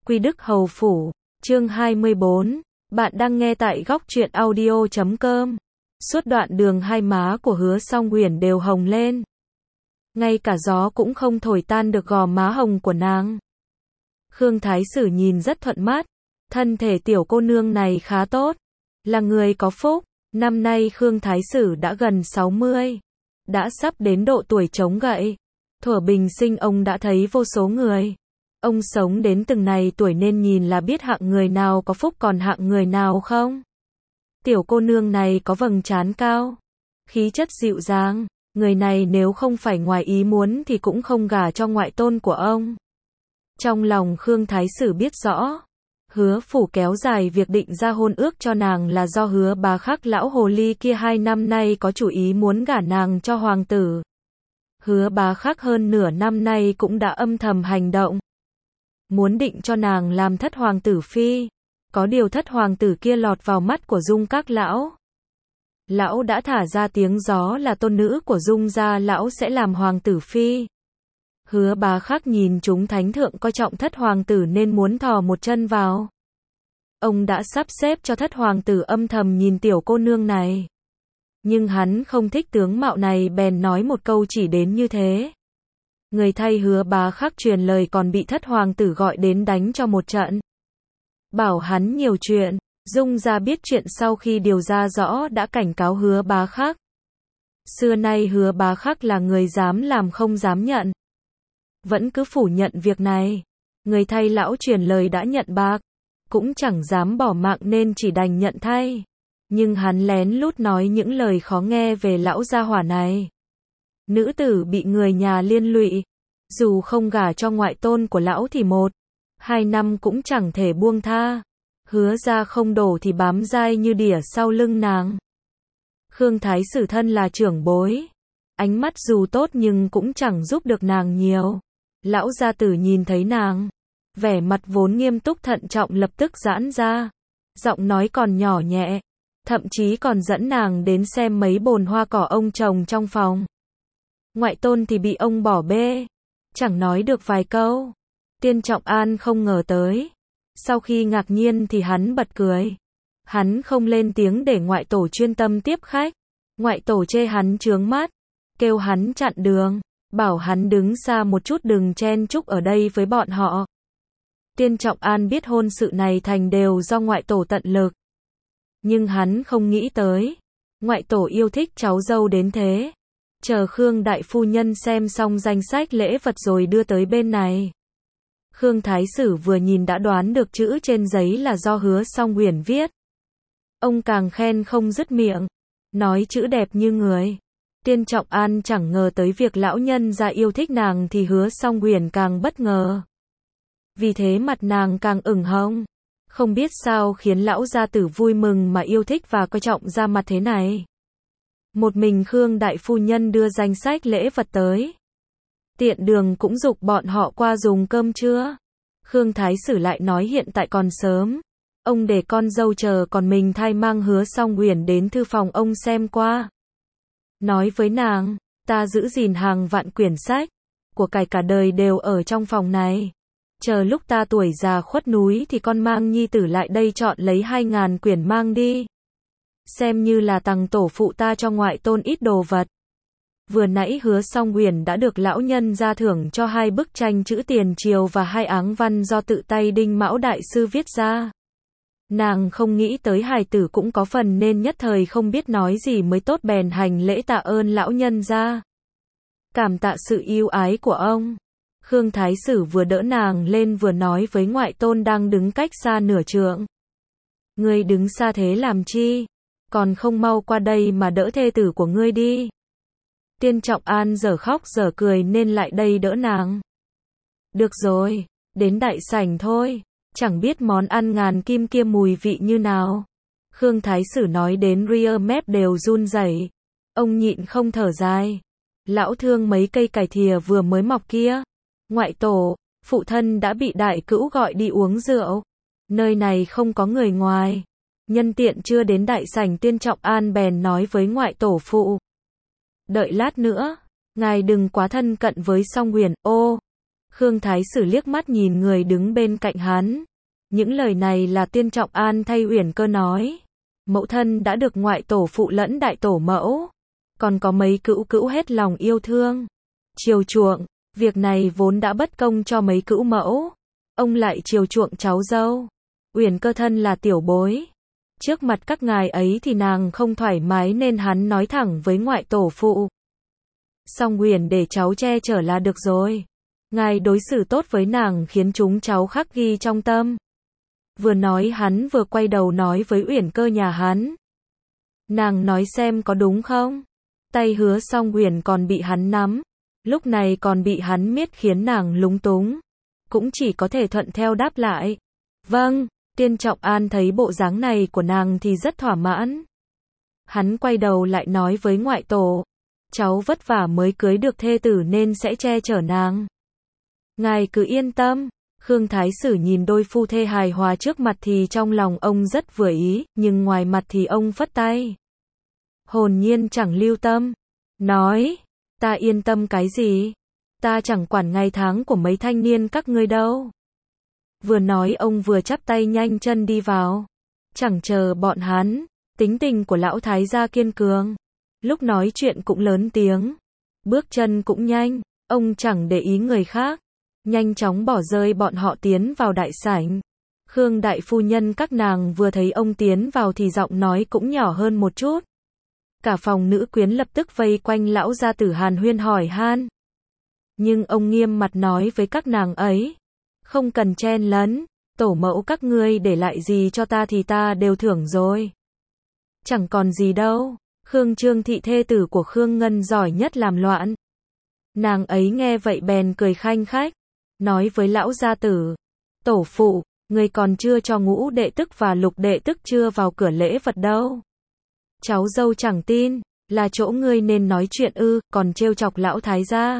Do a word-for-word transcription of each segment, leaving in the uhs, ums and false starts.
Quy Đức Hầu Phủ, chương hai mươi bốn. Bạn đang nghe tại góc truyện audio chấm com. Suốt đoạn đường hai má của Hứa Song Huyền đều hồng lên. Ngay cả gió cũng không thổi tan được gò má hồng của nàng. Khương Thái Sử nhìn rất thuận mắt. Thân thể tiểu cô nương này khá tốt. Là người có phúc. Năm nay Khương Thái Sử đã gần sáu mươi. Đã sắp đến độ tuổi chống gậy. Thuở bình sinh ông đã thấy vô số người. Ông sống đến từng này tuổi nên nhìn là biết hạng người nào có phúc còn hạng người nào không. Tiểu cô nương này có vầng trán cao, khí chất dịu dàng, người này nếu không phải ngoài ý muốn thì cũng không gả cho ngoại tôn của ông. Trong lòng Khương Thái Sử biết rõ, Hứa phủ kéo dài việc định ra hôn ước cho nàng là do Hứa Bá Khắc lão hồ ly kia hai năm nay có chủ ý muốn gả nàng cho hoàng tử. Hứa Bá Khắc hơn nửa năm nay cũng đã âm thầm hành động, muốn định cho nàng làm thất hoàng tử phi. Có điều thất hoàng tử kia lọt vào mắt của Dung Các lão. Lão đã thả ra tiếng gió là tôn nữ của Dung gia lão sẽ làm hoàng tử phi. Hứa Bá Khắc nhìn chúng thánh thượng coi trọng thất hoàng tử nên muốn thò một chân vào. Ông đã sắp xếp cho thất hoàng tử âm thầm nhìn tiểu cô nương này. Nhưng hắn không thích tướng mạo này bèn nói một câu chỉ đến như thế. Người thay Hứa Bá Khắc truyền lời còn bị thất hoàng tử gọi đến đánh cho một trận. Bảo hắn nhiều chuyện. Dung gia biết chuyện sau khi điều ra rõ đã cảnh cáo Hứa Bá Khắc. Xưa nay Hứa Bá Khắc là người dám làm không dám nhận. Vẫn cứ phủ nhận việc này. Người thay lão truyền lời đã nhận bạc. Cũng chẳng dám bỏ mạng nên chỉ đành nhận thay. Nhưng hắn lén lút nói những lời khó nghe về lão gia hỏa này. Nữ tử bị người nhà liên lụy. Dù không gả cho ngoại tôn của lão thì một, hai năm cũng chẳng thể buông tha. Hứa ra không đổ thì bám dai như đỉa sau lưng nàng. Khương Thái Sử thân là trưởng bối. Ánh mắt dù tốt nhưng cũng chẳng giúp được nàng nhiều. Lão gia tử nhìn thấy nàng. Vẻ mặt vốn nghiêm túc thận trọng lập tức giãn ra. Giọng nói còn nhỏ nhẹ. Thậm chí còn dẫn nàng đến xem mấy bồn hoa cỏ ông trồng trong phòng. Ngoại tôn thì bị ông bỏ bê. Chẳng nói được vài câu. Tiên Trọng An không ngờ tới. Sau khi ngạc nhiên thì hắn bật cười. Hắn không lên tiếng để ngoại tổ chuyên tâm tiếp khách. Ngoại tổ chê hắn chướng mắt. Kêu hắn chặn đường. Bảo hắn đứng xa một chút đừng chen chúc ở đây với bọn họ. Tiên Trọng An biết hôn sự này thành đều do ngoại tổ tận lực. Nhưng hắn không nghĩ tới. Ngoại tổ yêu thích cháu dâu đến thế. Chờ Khương đại phu nhân xem xong danh sách lễ vật rồi đưa tới bên này. Khương Thái Sử vừa nhìn đã đoán được chữ trên giấy là do Hứa Song Huyền viết. Ông càng khen không dứt miệng. Nói chữ đẹp như người. Tiên Trọng An chẳng ngờ tới việc lão nhân gia yêu thích nàng thì Hứa Song Huyền càng bất ngờ. Vì thế mặt nàng càng ửng hồng. Không biết sao khiến lão gia tử vui mừng mà yêu thích và coi trọng ra mặt thế này. Một mình Khương đại phu nhân đưa danh sách lễ vật tới. Tiện đường cũng giục bọn họ qua dùng cơm trưa. Khương Thái Sử lại nói hiện tại còn sớm. Ông để con dâu chờ còn mình thay mang Hứa Song Huyền đến thư phòng ông xem qua. Nói với nàng, ta giữ gìn hàng vạn quyển sách. Của cải cả đời đều ở trong phòng này. Chờ lúc ta tuổi già khuất núi thì con mang nhi tử lại đây chọn lấy hai ngàn quyển mang đi. Xem như là tặng tổ phụ ta cho ngoại tôn ít đồ vật. Vừa nãy Hứa Song Huyền đã được lão nhân ra thưởng cho hai bức tranh chữ tiền triều và hai áng văn do tự tay Đinh Mão đại sư viết ra. Nàng không nghĩ tới hài tử cũng có phần nên nhất thời không biết nói gì mới tốt bèn hành lễ tạ ơn lão nhân ra. Cảm tạ sự yêu ái của ông. Khương Thái Sử vừa đỡ nàng lên vừa nói với ngoại tôn đang đứng cách xa nửa trượng. Ngươi đứng xa thế làm chi? Còn không mau qua đây mà đỡ thê tử của ngươi đi. Tiên Trọng An giờ khóc giờ cười nên lại đây đỡ nàng. Được rồi, đến đại sảnh thôi. Chẳng biết món ăn ngàn kim kia mùi vị như nào. Khương Thái Sử nói đến ria mép đều run rẩy. Ông nhịn không thở dài. Lão thương mấy cây cải thìa vừa mới mọc kia. Ngoại tổ, phụ thân đã bị đại cữu gọi đi uống rượu. Nơi này không có người ngoài. Nhân tiện chưa đến đại sảnh Tiên Trọng An bèn nói với ngoại tổ phụ. Đợi lát nữa, ngài đừng quá thân cận với Song Huyền. Ô, Khương Thái Sử liếc mắt nhìn người đứng bên cạnh hắn. Những lời này là Tiên Trọng An thay Uyển Cơ nói. Mẫu thân đã được ngoại tổ phụ lẫn đại tổ mẫu, còn có mấy cữu cữu hết lòng yêu thương, chiều chuộng, việc này vốn đã bất công cho mấy cữu mẫu, ông lại chiều chuộng cháu dâu. Uyển Cơ thân là tiểu bối, trước mặt các ngài ấy thì nàng không thoải mái nên hắn nói thẳng với ngoại tổ phụ. Song Uyển để cháu che chở là được rồi. Ngài đối xử tốt với nàng khiến chúng cháu khắc ghi trong tâm. Vừa nói hắn vừa quay đầu nói với Uyển Cơ nhà hắn. Nàng nói xem có đúng không? Tay Hứa Song Uyển còn bị hắn nắm, lúc này còn bị hắn miết khiến nàng lúng túng. Cũng chỉ có thể thuận theo đáp lại. Vâng, Tiên Trọng An thấy bộ dáng này của nàng thì rất thỏa mãn. Hắn quay đầu lại nói với ngoại tổ. Cháu vất vả mới cưới được thê tử nên sẽ che chở nàng. Ngài cứ yên tâm. Khương Thái Sử nhìn đôi phu thê hài hòa trước mặt thì trong lòng ông rất vừa ý, nhưng ngoài mặt thì ông phất tay. Hồn nhiên chẳng lưu tâm. Nói, ta yên tâm cái gì? Ta chẳng quản ngày tháng của mấy thanh niên các ngươi đâu. Vừa nói ông vừa chắp tay nhanh chân đi vào. Chẳng chờ bọn hắn, tính tình của lão thái gia kiên cường. Lúc nói chuyện cũng lớn tiếng. Bước chân cũng nhanh, ông chẳng để ý người khác. Nhanh chóng bỏ rơi bọn họ tiến vào đại sảnh. Khương đại phu nhân các nàng vừa thấy ông tiến vào thì giọng nói cũng nhỏ hơn một chút. Cả phòng nữ quyến lập tức vây quanh lão gia tử hàn huyên hỏi han. Nhưng ông nghiêm mặt nói với các nàng ấy. Không cần chen lấn, tổ mẫu các ngươi để lại gì cho ta thì ta đều thưởng rồi. Chẳng còn gì đâu. Khương Trương Thị thê tử của Khương Ngân giỏi nhất làm loạn. Nàng ấy nghe vậy bèn cười khanh khách. Nói với lão gia tử. Tổ phụ, người còn chưa cho ngũ đệ tức và lục đệ tức chưa vào cửa lễ vật đâu. Cháu dâu chẳng tin, là chỗ ngươi nên nói chuyện ư, còn trêu chọc lão thái gia.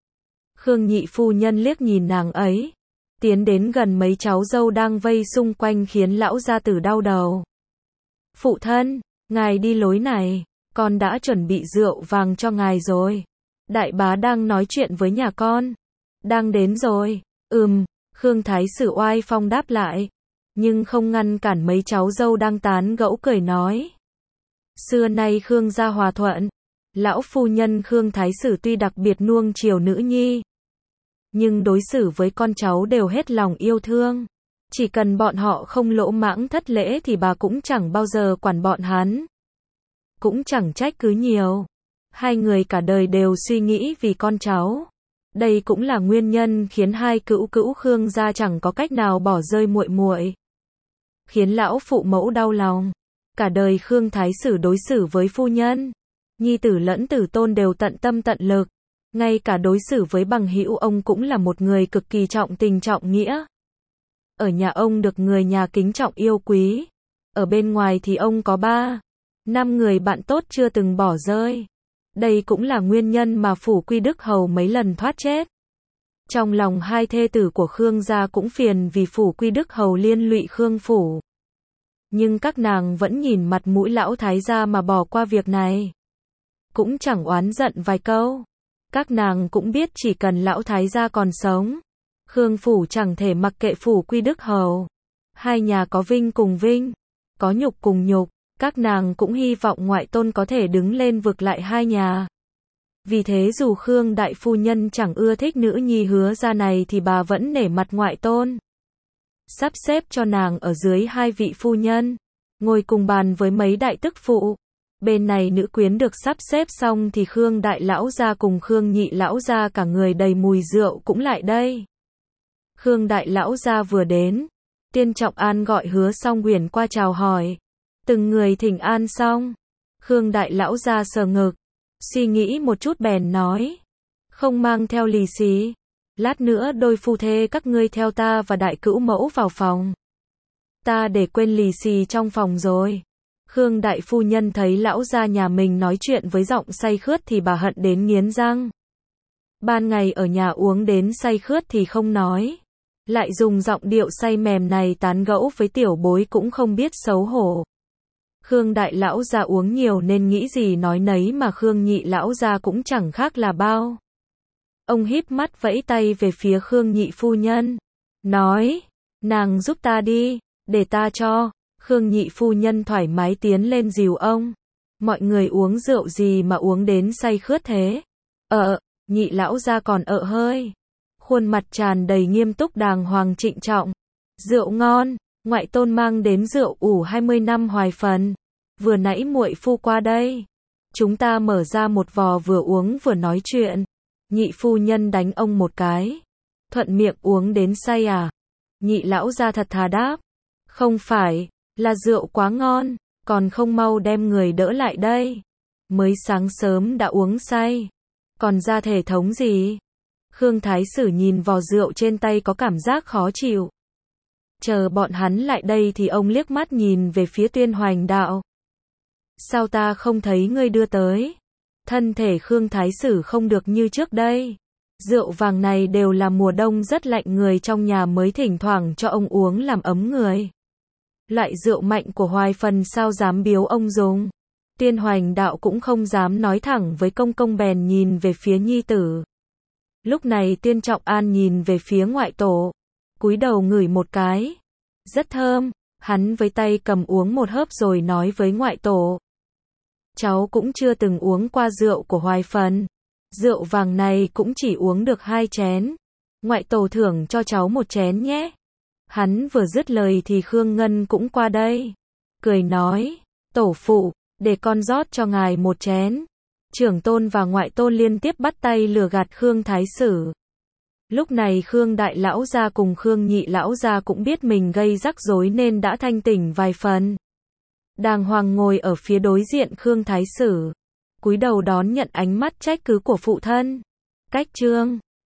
Khương nhị phu nhân liếc nhìn nàng ấy. Tiến đến gần mấy cháu dâu đang vây xung quanh khiến lão gia tử đau đầu. Phụ thân, ngài đi lối này, con đã chuẩn bị rượu vàng cho ngài rồi. Đại bá đang nói chuyện với nhà con. Đang đến rồi. Ừm, Khương Thái Sử oai phong đáp lại. Nhưng không ngăn cản mấy cháu dâu đang tán gẫu cười nói. Xưa nay Khương gia hòa thuận. Lão phu nhân Khương Thái Sử tuy đặc biệt nuông chiều nữ nhi, nhưng đối xử với con cháu đều hết lòng yêu thương. Chỉ cần bọn họ không lỗ mãng thất lễ thì bà cũng chẳng bao giờ quản bọn hắn. Cũng chẳng trách cứ nhiều. Hai người cả đời đều suy nghĩ vì con cháu. Đây cũng là nguyên nhân khiến hai cữu cữu Khương gia chẳng có cách nào bỏ rơi muội muội. Khiến lão phụ mẫu đau lòng. Cả đời Khương Thái Sử đối xử với phu nhân, nhi tử lẫn tử tôn đều tận tâm tận lực. Ngay cả đối xử với bằng hữu ông cũng là một người cực kỳ trọng tình trọng nghĩa. Ở nhà ông được người nhà kính trọng yêu quý. Ở bên ngoài thì ông có ba, năm người bạn tốt chưa từng bỏ rơi. Đây cũng là nguyên nhân mà Phủ Quy Đức Hầu mấy lần thoát chết. Trong lòng hai thê tử của Khương gia cũng phiền vì Phủ Quy Đức Hầu liên lụy Khương Phủ. Nhưng các nàng vẫn nhìn mặt mũi lão thái gia mà bỏ qua việc này. Cũng chẳng oán giận vài câu. Các nàng cũng biết chỉ cần lão thái gia còn sống, Khương Phủ chẳng thể mặc kệ Phủ Quy Đức Hầu. Hai nhà có vinh cùng vinh, có nhục cùng nhục. Các nàng cũng hy vọng ngoại tôn có thể đứng lên vực lại hai nhà. Vì thế dù Khương đại phu nhân chẳng ưa thích nữ nhi Hứa gia này thì bà vẫn nể mặt ngoại tôn. Sắp xếp cho nàng ở dưới hai vị phu nhân, ngồi cùng bàn với mấy đại tức phụ. Bên này nữ quyến được sắp xếp xong thì Khương đại lão gia cùng Khương nhị lão gia cả người đầy mùi rượu cũng lại đây. Khương đại lão gia vừa đến, Tiên Trọng An gọi Hứa Song Uyển qua chào hỏi. Từng người thỉnh an xong, Khương đại lão gia sờ ngực, suy nghĩ một chút bèn nói. Không mang theo lì xì. Lát nữa đôi phu thê các ngươi theo ta và đại cữu mẫu vào phòng. Ta để quên lì xì trong phòng rồi. Khương đại phu nhân thấy lão gia nhà mình nói chuyện với giọng say khướt thì bà hận đến nghiến răng. Ban ngày ở nhà uống đến say khướt thì không nói, lại dùng giọng điệu say mềm này tán gẫu với tiểu bối cũng không biết xấu hổ. Khương đại lão gia uống nhiều nên nghĩ gì nói nấy mà Khương nhị lão gia cũng chẳng khác là bao. Ông híp mắt vẫy tay về phía Khương nhị phu nhân. Nói, nàng giúp ta đi, để ta cho. Khương nhị phu nhân thoải mái tiến lên dìu ông. Mọi người uống rượu gì mà uống đến say khướt thế? Ờ, nhị lão gia còn ợ hơi. Khuôn mặt tràn đầy nghiêm túc đàng hoàng trịnh trọng. Rượu ngon, ngoại tôn mang đến rượu ủ hai mươi năm hoài phần. Vừa nãy muội phu qua đây. Chúng ta mở ra một vò vừa uống vừa nói chuyện. Nhị phu nhân đánh ông một cái. Thuận miệng uống đến say à? Nhị lão gia thật thà đáp. Không phải, là rượu quá ngon, còn không mau đem người đỡ lại đây. Mới sáng sớm đã uống say. Còn ra thể thống gì? Khương Thái Sử nhìn vò rượu trên tay có cảm giác khó chịu. Chờ bọn hắn lại đây thì ông liếc mắt nhìn về phía Tuyên Hoành Đạo. Sao ta không thấy ngươi đưa tới? Thân thể Khương Thái Sử không được như trước đây. Rượu vàng này đều là mùa đông rất lạnh, người trong nhà mới thỉnh thoảng cho ông uống làm ấm người. Loại rượu mạnh của Hoài Phần sao dám biếu ông dùng? Tuyên Hoành Đạo cũng không dám nói thẳng với công công, bèn nhìn về phía nhi tử. Lúc này Tuyên Trọng An nhìn về phía ngoại tổ, cúi đầu ngửi một cái. Rất thơm, hắn với tay cầm uống một hớp rồi nói với ngoại tổ. Cháu cũng chưa từng uống qua rượu của Hoài Phần. Rượu vàng này cũng chỉ uống được hai chén. Ngoại tổ thưởng cho cháu một chén nhé. Hắn vừa dứt lời thì Khương Ngân cũng qua đây. Cười nói, tổ phụ, để con rót cho ngài một chén. Trưởng tôn và ngoại tôn liên tiếp bắt tay lừa gạt Khương Thái Sử. Lúc này Khương Đại Lão gia cùng Khương Nhị Lão gia cũng biết mình gây rắc rối nên đã thanh tỉnh vài phần. Đàng hoàng ngồi ở phía đối diện Khương Thái Sử, cúi đầu đón nhận ánh mắt trách cứ của phụ thân. Cách chương